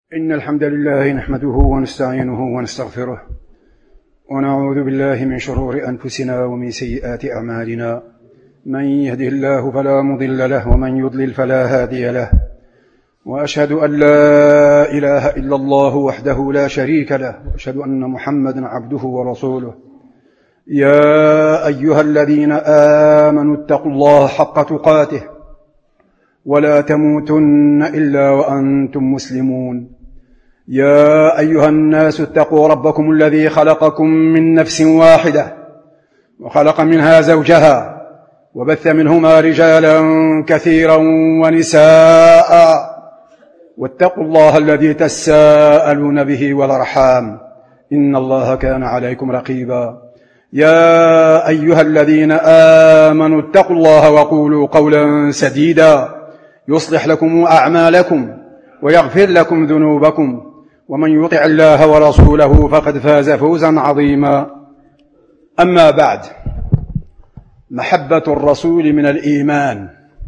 إن الحمد لله نحمده ونستعينه ونستغفره ونعوذ بالله من شرور أنفسنا ومن سيئات أعمالنا. من يهده الله فلا مضل له ومن يضلل فلا هادي له، وأشهد أن لا إله إلا الله وحده لا شريك له، وأشهد أن محمدا عبده ورسوله. يا أيها الذين آمنوا اتقوا الله حق تقاته ولا تموتن إلا وأنتم مسلمون. يا أيها الناس اتقوا ربكم الذي خلقكم من نفس واحدة وخلق منها زوجها وبث منهما رجالا كثيرا ونساء، واتقوا الله الذي تساءلون به والأرحام إن الله كان عليكم رقيبا. يا أيها الذين آمنوا اتقوا الله وقولوا قولا سديدا يصلح لكم أعمالكم ويغفر لكم ذنوبكم، ومن يطع الله ورسوله فقد فاز فوزا عظيما. أما بعد، محبة الرسول من الإيمان،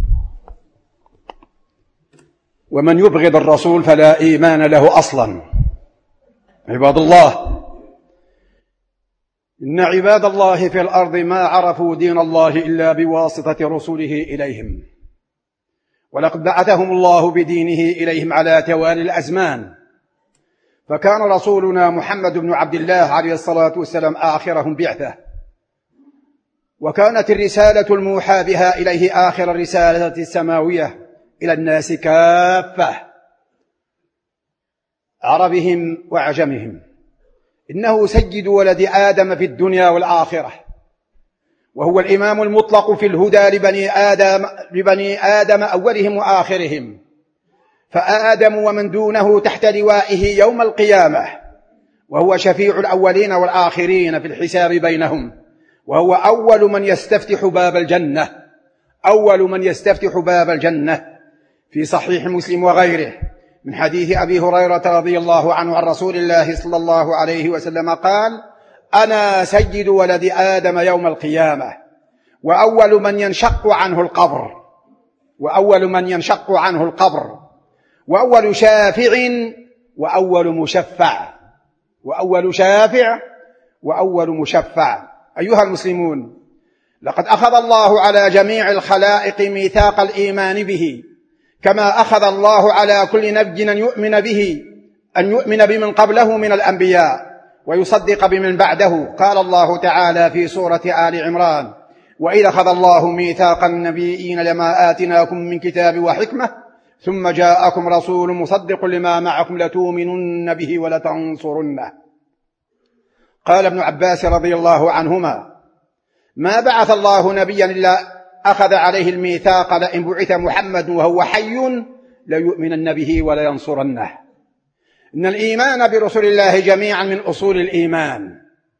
ومن يبغض الرسول فلا إيمان له أصلا. عباد الله، إن عباد الله في الأرض ما عرفوا دين الله إلا بواسطة رسله إليهم، ولقد بعثهم الله بدينه إليهم على توالي الأزمان، فكان رسولنا محمد بن عبد الله عليه الصلاة والسلام آخرهم بعثة، وكانت الرسالة الموحى بها إليه آخر الرسالة السماوية إلى الناس كافة، عربهم وعجمهم. إنه سيد ولد آدم في الدنيا والآخرة، وهو الإمام المطلق في الهدى لبني آدم أولهم وآخرهم، فآدم ومن دونه تحت لوائه يوم القيامة، وهو شفيع الأولين والآخرين في الحساب بينهم، وهو أول من يستفتح باب الجنة، أول من يستفتح باب الجنة، في صحيح مسلم وغيره من حديث أبي هريرة رضي الله عنه عن رسول الله صلى الله عليه وسلم قال: أنا سيد ولد آدم يوم القيامة، وأول من ينشق عنه القبر، وأول من ينشق عنه القبر، وأول شافع وأول مشفع، وأول شافع وأول مشفع. أيها المسلمون، لقد أخذ الله على جميع الخلائق ميثاق الإيمان به، كما أخذ الله على كل نبي أن يؤمن بمن قبله من الأنبياء ويصدق بمن بعده. قال الله تعالى في سورة آل عمران: وإذا أخذ الله ميثاق النبيين لما آتناكم من كتاب وحكمة ثم جاءكم رسول مصدق لما معكم لتؤمنن به ولتنصرنه. قال ابن عباس رضي الله عنهما: ما بعث الله نبيا إلا أخذ عليه الميثاق، لئن بعث محمد وهو حي ليؤمنن به ولينصرنه. إن الإيمان برسول الله جميعا من أصول الإيمان،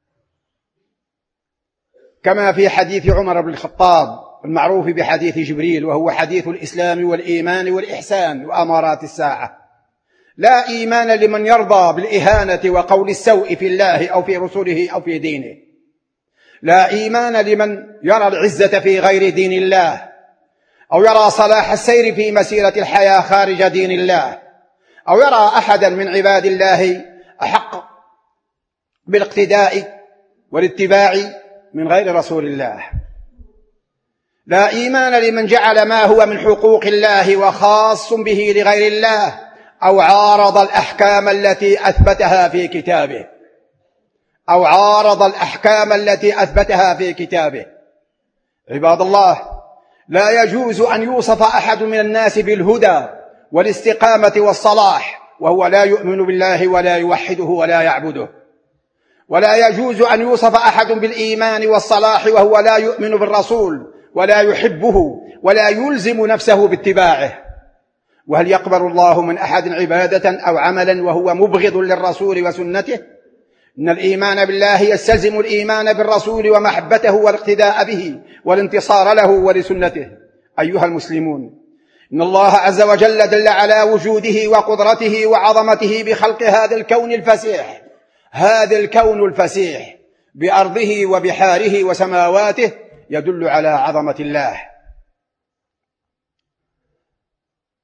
كما في حديث عمر بن الخطاب المعروف بحديث جبريل، وهو حديث الإسلام والإيمان والإحسان وأمارات الساعة. لا إيمان لمن يرضى بالإهانة وقول السوء في الله أو في رسوله أو في دينه. لا إيمان لمن يرى العزة في غير دين الله، أو يرى صلاح السير في مسيرة الحياة خارج دين الله، أو يرى أحدا من عباد الله أحق بالاقتداء والاتباع من غير رسول الله. لا إيمان لمن جعل ما هو من حقوق الله وخاص به لغير الله، أو عارض الأحكام التي أثبتها في كتابه، أو عارض الأحكام التي أثبتها في كتابه. عباد الله، لا يجوز أن يوصف أحد من الناس بالهدى والاستقامة والصلاح وهو لا يؤمن بالله ولا يوحده ولا يعبده، ولا يجوز أن يوصف أحد بالإيمان والصلاح وهو لا يؤمن بالرسول ولا يحبه ولا يلزم نفسه باتباعه. وهل يقبل الله من أحد عبادة أو عملا وهو مبغض للرسول وسنته؟ إن الإيمان بالله يستلزم الإيمان بالرسول ومحبته والاقتداء به والانتصار له ولسنته. أيها المسلمون، إن الله عز وجل دل على وجوده وقدرته وعظمته بخلق هذا الكون الفسيح، هذا الكون الفسيح بأرضه وبحاره وسماواته، يدل على عظمة الله.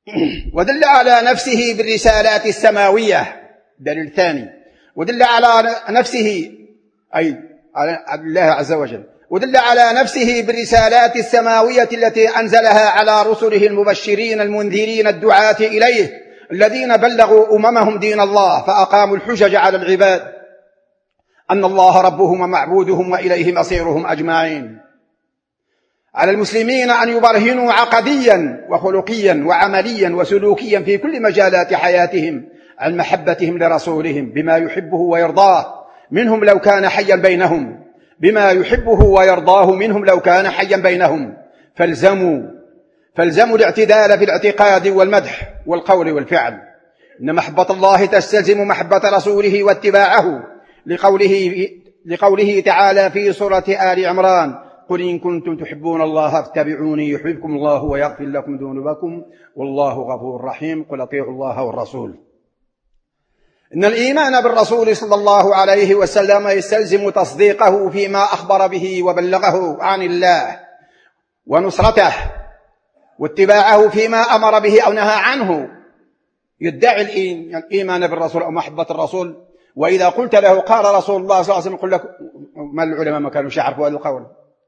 ودل على نفسه بالرسالات السماوية، دليل ثاني، ودل على نفسه أي على الله عز وجل، ودل على نفسه بالرسالات السماوية التي أنزلها على رسله المبشرين المنذرين الدعاة إليه الذين بلغوا أممهم دين الله فأقاموا الحجج على العباد أن الله ربهم ومعبودهم وإليه مصيرهم أجمعين. على المسلمين أن يبرهنوا عقديا وخلقيا وعمليا وسلوكيا في كل مجالات حياتهم عن محبتهم لرسولهم بما يحبه ويرضاه منهم لو كان حيا بينهم، بما يحبه ويرضاه منهم لو كان حيا بينهم. فالزموا الاعتدال في الاعتقاد والمدح والقول والفعل. إن محبة الله تستلزم محبة رسوله واتباعه، لقوله تعالى في سورة آل عمران: قل إن كنتم تحبون الله فاتبعوني يحببكم الله ويغفر لكم ذنوبكم والله غفور رحيم. قل اطيعوا الله والرسول. إن الإيمان بالرسول صلى الله عليه وسلم يستلزم تصديقه فيما أخبر به وبلغه عن الله ونصرته، واتباعه فيما أمر به أو نهى عنه. يدعي الإيمان بالرسول أو محبة الرسول، وإذا قلت له قال رسول الله صلى الله عليه وسلم يقول لك ما العلماء ما كانوا يعرفوا هذا القول،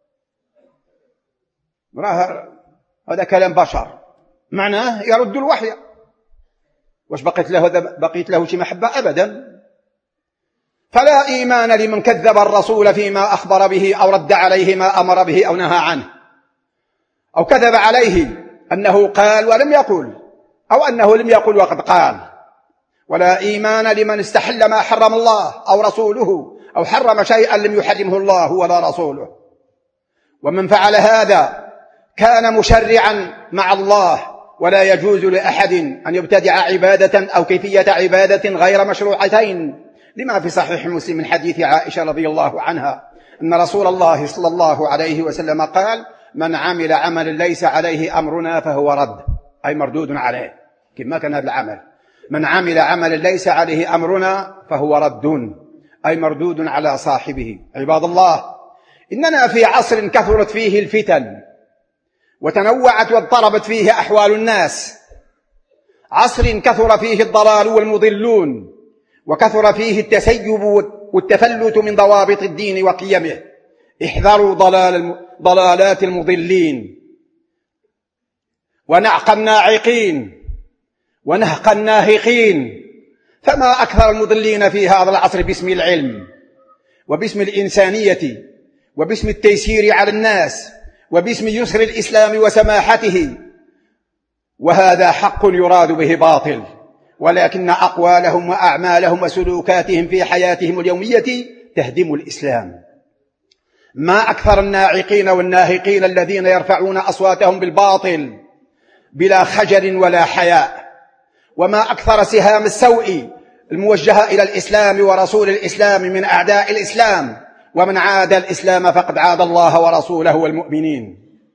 هذا كلام بشر معناه يرد الوحي، وش بقيت له شي محبة؟ أبدا. فلا إيمان لمن كذب الرسول فيما أخبر به أو رد عليه ما أمر به أو نهى عنه، أو كذب عليه أنه قال ولم يقل، أو أنه لم يقل وقد قال. ولا إيمان لمن استحل ما حرم الله أو رسوله، أو حرم شيئا لم يحرمه الله ولا رسوله. ومن فعل هذا كان مشرعا مع الله، ولا يجوز لأحد أن يبتدع عبادة أو كيفية عبادة غير مشروعتين، لما في صحيح مسلم من حديث عائشة رضي الله عنها أن رسول الله صلى الله عليه وسلم قال: من عمل عملا ليس عليه أمرنا فهو رد، أي مردود عليه. كما كان هذا العمل، من عمل عملا ليس عليه أمرنا فهو رد، أي مردود على صاحبه. عباد الله، إننا في عصر كثرت فيه الفتن وتنوعت واضطربت فيه أحوال الناس، عصر كثر فيه الضلال والمضلون، وكثر فيه التسيب والتفلت من ضوابط الدين وقيمه. احذروا ضلالات المضلين ونعق الناعقين ونهق الناهقين. فما أكثر المضلين في هذا العصر باسم العلم وباسم الإنسانية وباسم التيسير على الناس وباسم يسر الإسلام وسماحته، وهذا حق يراد به باطل، ولكن أقوالهم وأعمالهم وسلوكاتهم في حياتهم اليومية تهدم الإسلام. ما أكثر الناعقين والناهقين الذين يرفعون أصواتهم بالباطل بلا خجل ولا حياء، وما أكثر سهام السوء الموجهة إلى الإسلام ورسول الإسلام من أعداء الإسلام، ومن عاد الإسلام فقد عاد الله ورسوله والمؤمنين.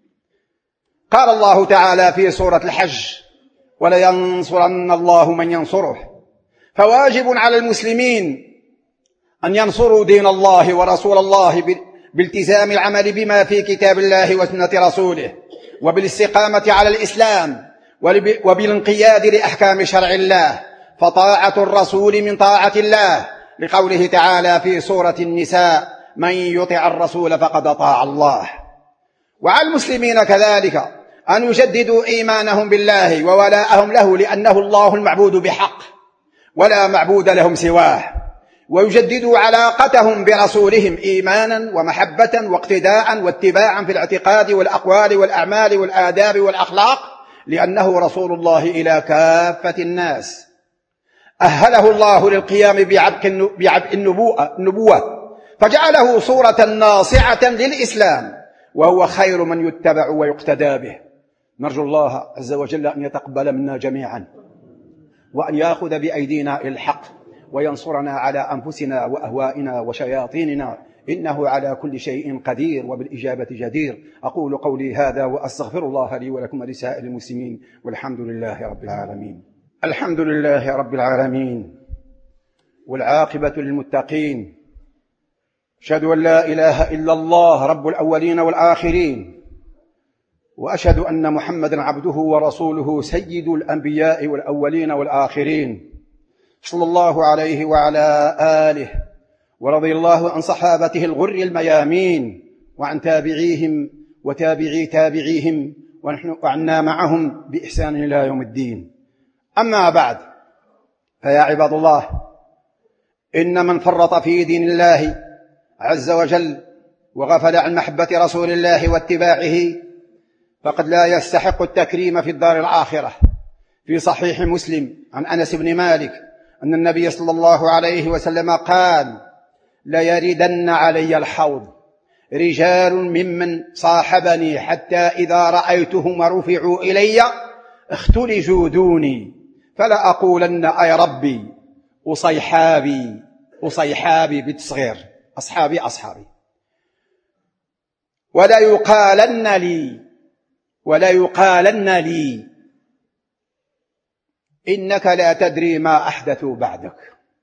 قال الله تعالى في سورة الحج: ولينصرن الله من ينصره. فواجب على المسلمين أن ينصروا دين الله ورسول الله بالتزام العمل بما في كتاب الله وسنة رسوله، وبالاستقامة على الإسلام، وبالانقياد لأحكام شرع الله، فطاعة الرسول من طاعة الله، لقوله تعالى في سورة النساء: من يطع الرسول فقد أطاع الله. وعلى المسلمين كذلك أن يجددوا إيمانهم بالله وولاءهم له، لأنه الله المعبود بحق ولا معبود لهم سواه، ويجددوا علاقتهم برسولهم إيمانا ومحبة واقتداء واتباعا في الاعتقاد والأقوال والأعمال والآداب والأخلاق، لأنه رسول الله إلى كافة الناس. أهله الله للقيام بعبء النبوة، فجعله صورة ناصعة للإسلام، وهو خير من يتبع ويقتدى به. نرجو الله عز وجل أن يتقبل منا جميعا، وأن يأخذ بأيدينا إلى الحق، وينصرنا على أنفسنا وأهوائنا وشياطيننا، إنه على كل شيء قدير وبالإجابة جدير. أقول قولي هذا وأستغفر الله لي ولكم ولسائر المسلمين، والحمد لله رب العالمين. الحمد لله رب العالمين، والعاقبة للمتقين. أشهد أن لا إله إلا الله رب الأولين والآخرين، وأشهد أن محمدا عبده ورسوله سيد الأنبياء والأولين والآخرين، صلى الله عليه وعلى آله، ورضي الله عن صحابته الغر الميامين، وعن تابعيهم وتابعي تابعيهم، وعنا معهم بإحسان إلى يوم الدين. أما بعد، فيا عباد الله، إن من فرط في دين الله عز وجل وغفل عن محبة رسول الله واتباعه فقد لا يستحق التكريم في الدار الآخرة. في صحيح مسلم عن أنس بن مالك أن النبي صلى الله عليه وسلم قال: ليردن علي الحوض رجال ممن صاحبني حتى إذا رأيتهم رفعوا إلي اختلجوا دوني فلا أقولن أي ربي أصيحابي أصيحابي بالتصغير، أصحابي أصحابي، ولا يقالن لي إنك لا تدري ما أحدثوا بعدك.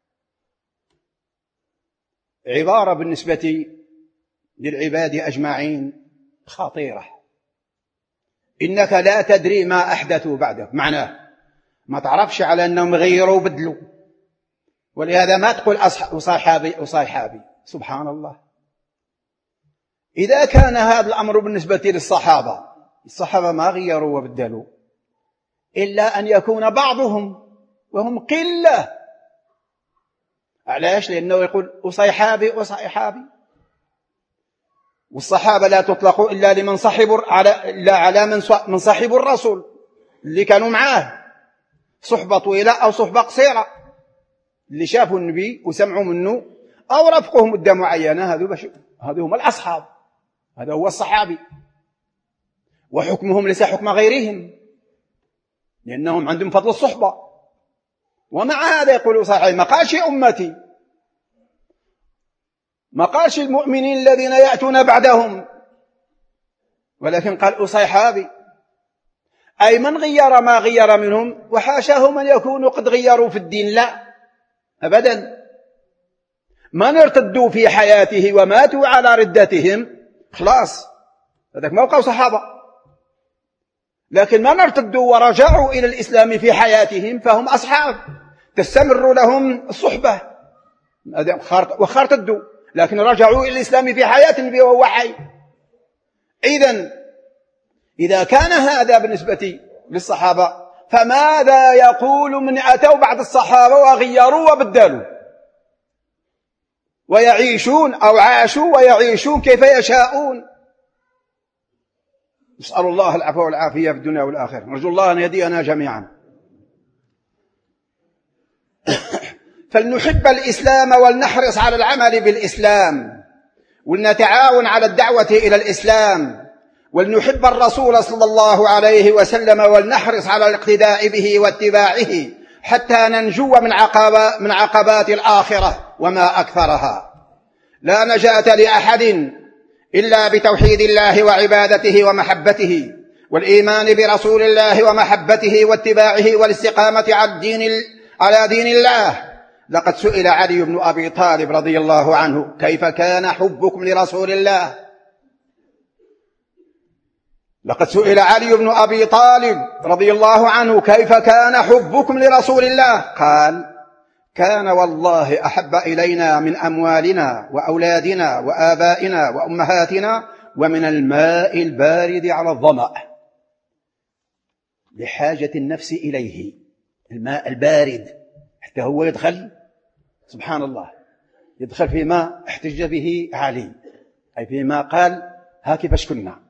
عبارة بالنسبة للعباد أجمعين خطيرة. إنك لا تدري ما أحدثوا بعدك، معناه ما تعرفش على أنهم غيروا وبدلوا، ولهذا ما تقول أصحابي. سبحان الله. إذا كان هذا الأمر بالنسبة للصحابة، الصحابة ما غيروا وبدلوا إلا أن يكون بعضهم وهم قلة. علاش؟ لأنه يقول أصيحابي، والصحابة لا تطلق إلا لمن على من صحبوا الرسول، اللي كانوا معاه صحبة طويلة أو صحبة قصيرة، اللي شافوا النبي وسمعوا منه أو رفقوا مدة معينة، هذو هم الأصحاب، هذا هو الصحابي. وحكمهم ليس حكم غيرهم لأنهم عندهم فضل الصحبة. ومع هذا يقول صحابي، ما قالش أمتي، ما قالش المؤمنين الذين يأتون بعدهم، ولكن قال أصيحابي، أي من غير ما غير منهم، وحاشاه من يكونوا قد غيروا في الدين، لا أبدا. من ارتدوا في حياته وماتوا على ردتهم خلاص، هذاك موقع صحابة. لكن من ارتدوا ورجعوا إلى الإسلام في حياتهم فهم أصحاب، تستمر لهم الصحبة وارتدوا، لكن رجعوا إلى الإسلام في حياة النبي وهو حي. إذا كان هذا بالنسبة للصحابة، فماذا يقول من أتوا بعد الصحابة وغيروا وبدلوا ويعيشون أو عاشوا ويعيشون كيف يشاءون؟ نسأل الله العفو والعافية في الدنيا والآخرة، نرجو الله أن يهدينا جميعا. فلنحب الإسلام ولنحرص على العمل بالإسلام، ولنتعاون على الدعوة إلى الإسلام، ولنحب الرسول صلى الله عليه وسلم، ولنحرص على الاقتداء به واتباعه حتى ننجو من عقبات الآخرة وما أكثرها. لا نجاة لأحد إلا بتوحيد الله وعبادته ومحبته، والإيمان برسول الله ومحبته واتباعه، والاستقامة على دين الله. لقد سئل علي بن أبي طالب رضي الله عنه: كيف كان حبكم لرسول الله؟ لقد سئل علي بن أبي طالب رضي الله عنه: كيف كان حبكم لرسول الله؟ قال: كان والله أحب إلينا من أموالنا وأولادنا وآبائنا وأمهاتنا ومن الماء البارد على الظمأ. لحاجة النفس إليه الماء البارد حتى هو يدخل، سبحان الله، يدخل فيما احتج به علي، أي فيما قال ها كيفاش كنا.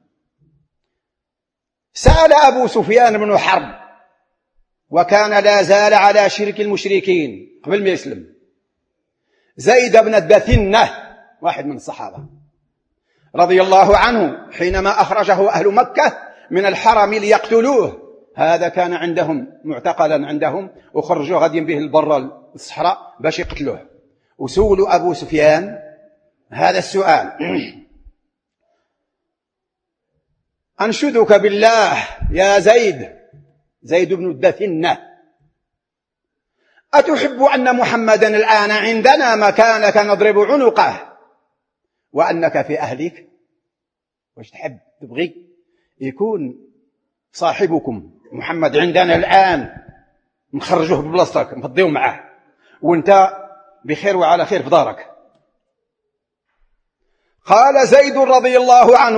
سأل أبو سفيان بن حرب، وكان لا زال على شرك المشركين قبل ما يسلم، زيد بن الدثنة، واحد من الصحابة رضي الله عنه، حينما أخرجه أهل مكة من الحرم ليقتلوه، هذا كان عندهم معتقلا عندهم، وخرجوا غاديين به البر الصحراء باش يقتلوه. وسولوا أبو سفيان هذا السؤال: أنشدك بالله يا زيد بن الدثنة، أتحب أن محمدا الآن عندنا مكانك نضرب عنقه وأنك في أهلك؟ واش تحب تبغي يكون صاحبكم محمد عندنا الآن نخرجوه ببلاصتك نفضيو معاه وانت بخير وعلى خير في دارك. قال زيد رضي الله عنه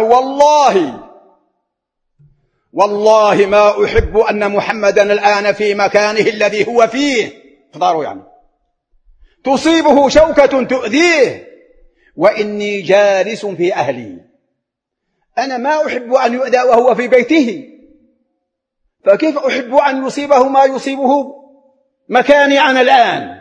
والله ما أحب أن محمدا الآن في مكانه الذي هو فيه في داره يعني تصيبه شوكة تؤذيه وإني جالس في أهلي. أنا ما أحب أن يؤذى وهو في بيته، فكيف أحب أن يصيبه ما يصيبه مكاني أنا الآن؟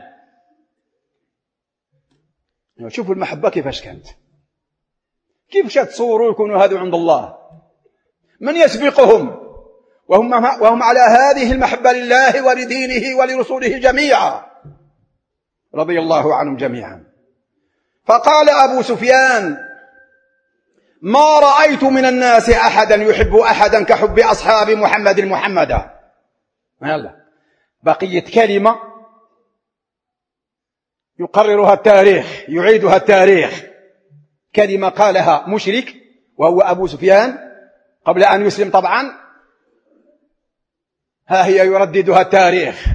شوفوا المحبة كيفاش كانت، كيف تصوروا يكونوا هذو عند الله من يسبقهم وهم على هذه المحبة لله ولدينه ولرسوله جميعا رضي الله عنهم جميعا. فقال أبو سفيان ما رأيت من الناس أحدا يحب أحدا كحب أصحاب محمدا. يلا بقية كلمة يقررها التاريخ يعيدها التاريخ، كلمة قالها مشرك وهو أبو سفيان قبل أن يسلم طبعا، ها هي يرددها التاريخ.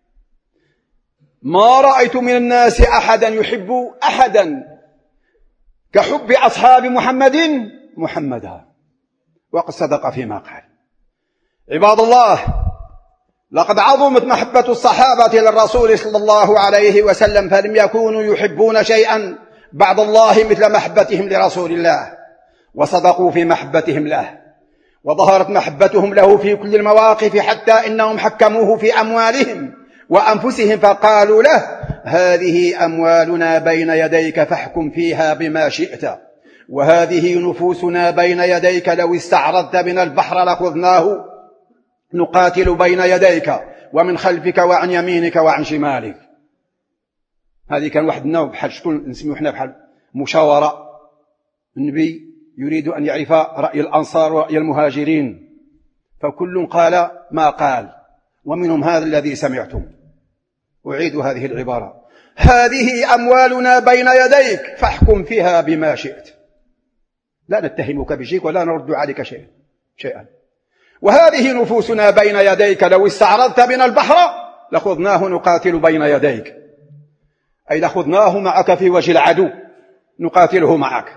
ما رأيت من الناس أحدا يحب أحدا كحب أصحاب محمدا، وقد صدق فيما قال. عباد الله، لقد عظمت محبة الصحابة للرسول صلى الله عليه وسلم، فلم يكونوا يحبون شيئا بعد الله مثل محبتهم لرسول الله، وصدقوا في محبتهم له، وظهرت محبتهم له في كل المواقف، حتى إنهم حكموه في أموالهم وأنفسهم فقالوا له هذه أموالنا بين يديك فاحكم فيها بما شئت، وهذه نفوسنا بين يديك لو استعرضت بنا البحر لخذناه نقاتل بين يديك ومن خلفك وعن يمينك وعن شمالك. هذه كان واحد النوع بحال شكون نسميه احنا بحال مشاورة. النبي يريد أن يعرف رأي الأنصار ورأي المهاجرين، فكل قال ما قال، ومنهم هذا الذي سمعتم. أعيد هذه العبارة: هذه أموالنا بين يديك فاحكم فيها بما شئت، لا نتهمك بشيء ولا نرد عليك شيئا. وهذه نفوسنا بين يديك لو استعرضت بنا البحر لخذناه نقاتل بين يديك، أي لخذناه معك في وجه العدو نقاتله معك،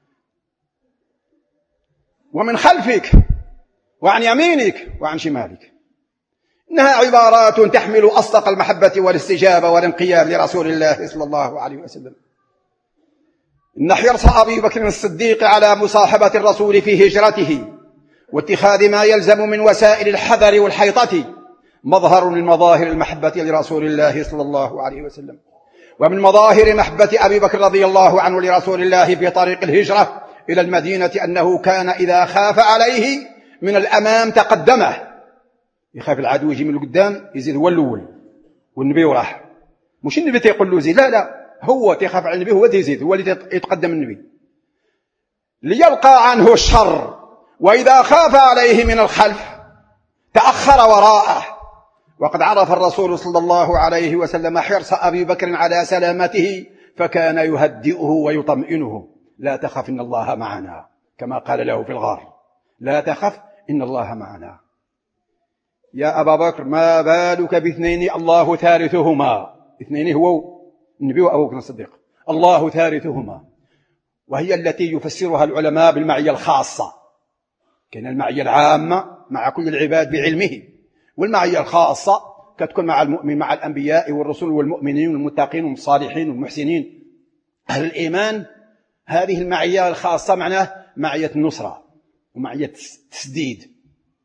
ومن خلفك وعن يمينك وعن شمالك. إنها عبارات تحمل أصدق المحبة والاستجابة والانقياد لرسول الله صلى الله عليه وسلم. إن حرص أبي بكر الصديق على مصاحبة الرسول في هجرته واتخاذ ما يلزم من وسائل الحذر والحيطة مظهر من مظاهر المحبة لرسول الله صلى الله عليه وسلم. ومن مظاهر محبة أبي بكر رضي الله عنه لرسول الله في طريق الهجرة إلى المدينة أنه كان إذا خاف عليه من الأمام تقدمه، يخاف العدو يجي من القدام يزيد هو الأول والنبي وراح، مش النبي تيقول له زيد، لا هو تيخاف على النبي، هو تيزيد، هو اللي يتقدم النبي ليلقى عنه الشر. وإذا خاف عليه من الخلف تأخر وراءه. وقد عرف الرسول صلى الله عليه وسلم حرص أبي بكر على سلامته فكان يهدئه ويطمئنه: لا تخف إن الله معنا، كما قال له في الغار: لا تخف إن الله معنا. يا أبا بكر ما بالك باثنين الله ثالثهما؟ اثنين هو النبي وأبو بكر الصديق، الله ثالثهما، وهي التي يفسرها العلماء بالمعية الخاصة. كان المعية العامة مع كل العباد بعلمه، والمعية الخاصة كتكون مع المؤمن مع الأنبياء والرسل والمؤمنين والمتقين والصالحين والمحسنين أهل الإيمان. هذه المعية الخاصة معناه معية النصرة ومعية التسديد.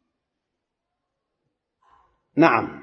نعم.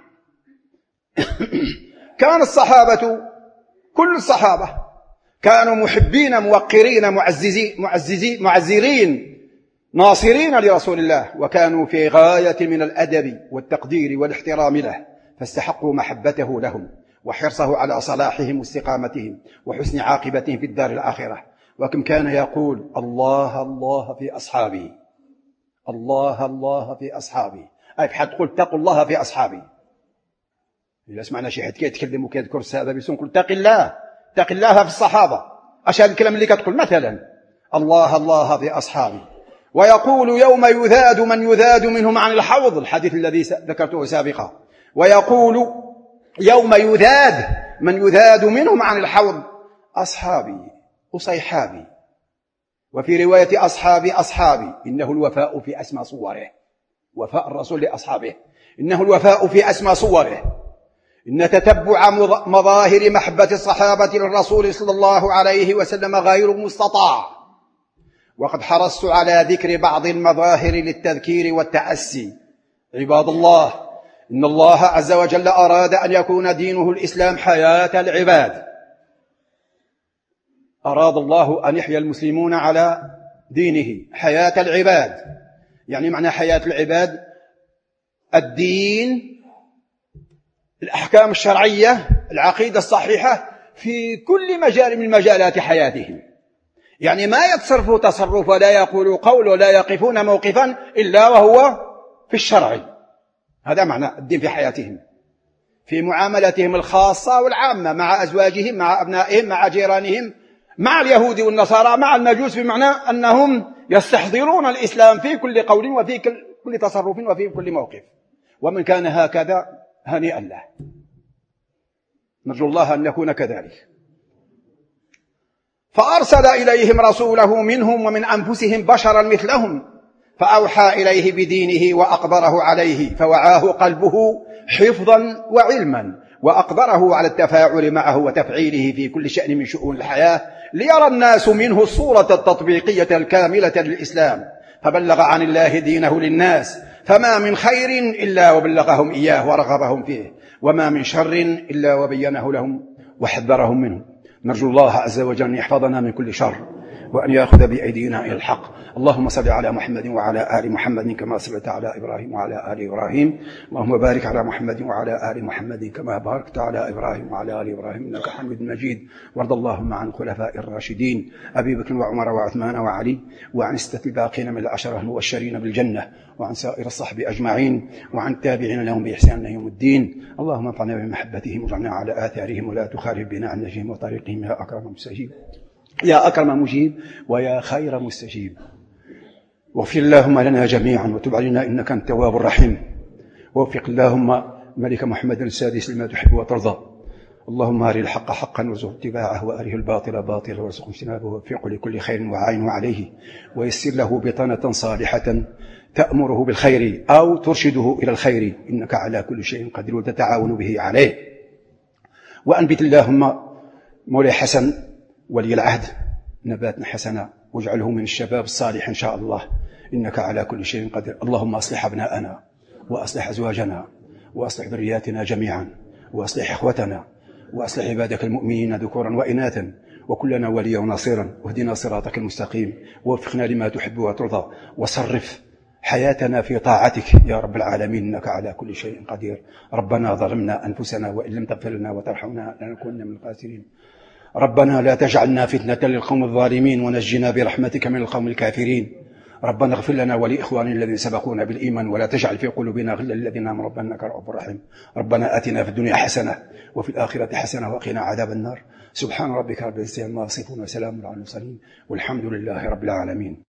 كان الصحابة كل الصحابة كانوا محبين موقرين معزرين ناصرين لرسول الله، وكانوا في غاية من الأدب والتقدير والاحترام له، فاستحقوا محبته لهم وحرصه على صلاحهم واستقامتهم وحسن عاقبتهم في الدار الآخرة. وكم كان يقول: الله الله في أصحابي، الله الله في أصحابي، أي بحال تقول اتقوا الله في أصحابي. إذا سمعنا شي حد كيتكلم وكيذكر السادة بيسون نقول اتق الله، اتق الله في الصحابة. اش هذا الكلام اللي كتقول؟ مثلا الله الله في أصحابي. ويقول يوم يذاد من يذاد منهم عن الحوض، الحديث الذي ذكرته سابقا، ويقول يوم يذاد من يذاد منهم عن الحوض أصحابي أصيحابي، وفي رواية أصحابي إنه الوفاء في أسمى صوره، وفاء الرسول لأصحابه إنه الوفاء في أسمى صوره. إن تتبع مظاهر محبة الصحابة للرسول صلى الله عليه وسلم غير مستطاع، وقد حرصت على ذكر بعض المظاهر للتذكير والتأسي. عباد الله، إن الله عز وجل أراد أن يكون دينه الإسلام حياة العباد. أراد الله أن يحيا المسلمون على دينه حياة العباد، يعني معنى حياة العباد الدين، الأحكام الشرعية، العقيدة الصحيحة في كل مجال من مجالات حياتهم. يعني ما يتصرفوا تصرف ولا يقولوا قول ولا يقفون موقفا إلا وهو في الشرع. هذا معنى الدين في حياتهم، في معاملتهم الخاصة والعامة، مع أزواجهم، مع أبنائهم، مع جيرانهم، مع اليهود والنصارى، مع المجوس، بمعنى أنهم يستحضرون الإسلام في كل قول وفي كل تصرف وفي كل موقف. ومن كان هكذا هنيئا له، نرجو الله أن نكون كذلك. فأرسل إليهم رسوله منهم ومن أنفسهم بشرا مثلهم، فأوحى إليه بدينه وأقدره عليه، فوعاه قلبه حفظا وعلما، وأقدره على التفاعل معه وتفعيله في كل شأن من شؤون الحياة، ليرى الناس منه الصورة التطبيقية الكاملة للإسلام. فبلغ عن الله دينه للناس، فما من خير إلا وبلغهم إياه ورغبهم فيه، وما من شر إلا وبينه لهم وحذرهم منه. نرجو الله عز وجل أن يحفظنا من كل شر، وأن يأخذ بأيدينا إلى الحق. اللهم صل على محمد وعلى آل محمد كما صليت على إبراهيم وعلى آل إبراهيم. اللهم بارك على محمد وعلى آل محمد كما باركت على إبراهيم وعلى آل إبراهيم إنك حميد مجيد. وارض اللهم عن الخلفاء الراشدين أبي بكر وعمر وعثمان وعلي، وعن الستة الباقين من العشرة المبشرين بالجنة، وعن سائر الصحب أجمعين، وعن التابعين لهم بإحسان يوم الدين. اللهم انفعنا بمحبتهم واجعلنا على آثارهم، ولا تخالف بنا عن نهجهم وطريقهم يا أكرم مستجيب، يا أكرم مجيب ويا خير مستجيب. واغفر اللهم لنا جميعا وتب علينا إنك أنت التواب الرحيم. ووفق اللهم ملك محمد السادس لما تحب وترضى. اللهم أري الحق حقا وارزق اتباعه، وأره الباطل باطلا وارزق اجتنابه، ووفقه لكل خير وعين عليه، ويسر له بطانة صالحة تأمره بالخير أو ترشده إلى الخير، إنك على كل شيء قدير وتتعاون به عليه. وأنبت اللهم مولاي حسن ولي العهد نباتنا حسنا، واجعله من الشباب الصالح إن شاء الله، إنك على كل شيء قدير. اللهم أصلح أبناءنا، وأصلح أزواجنا، وأصلح ذرياتنا جميعا، وأصلح إخوتنا، وأصلح عبادك المؤمنين ذكورا وإناثا، وكلنا وليا ونصيرا، واهدنا صراطك المستقيم، ووفقنا لما تحب وترضى، وصرف حياتنا في طاعتك يا رب العالمين، إنك على كل شيء قدير. ربنا ظلمنا أنفسنا وإن لم تغفر لنا وترحمنا لنكونن من الخاسرين. ربنا لا تجعلنا فتنة للقوم الظالمين، ونجنا برحمتك من القوم الكافرين. ربنا اغفر لنا ولإخواننا الذين سبقونا بالإيمان، ولا تجعل في قلوبنا غلا للذين آمنوا ربنا إنك رؤوف رحيم. ربنا آتنا في الدنيا حسنة وفي الآخرة حسنة وقنا عذاب النار. سبحان ربك رب العزة عما يصفون، وسلام على المرسلين، والحمد لله رب العالمين.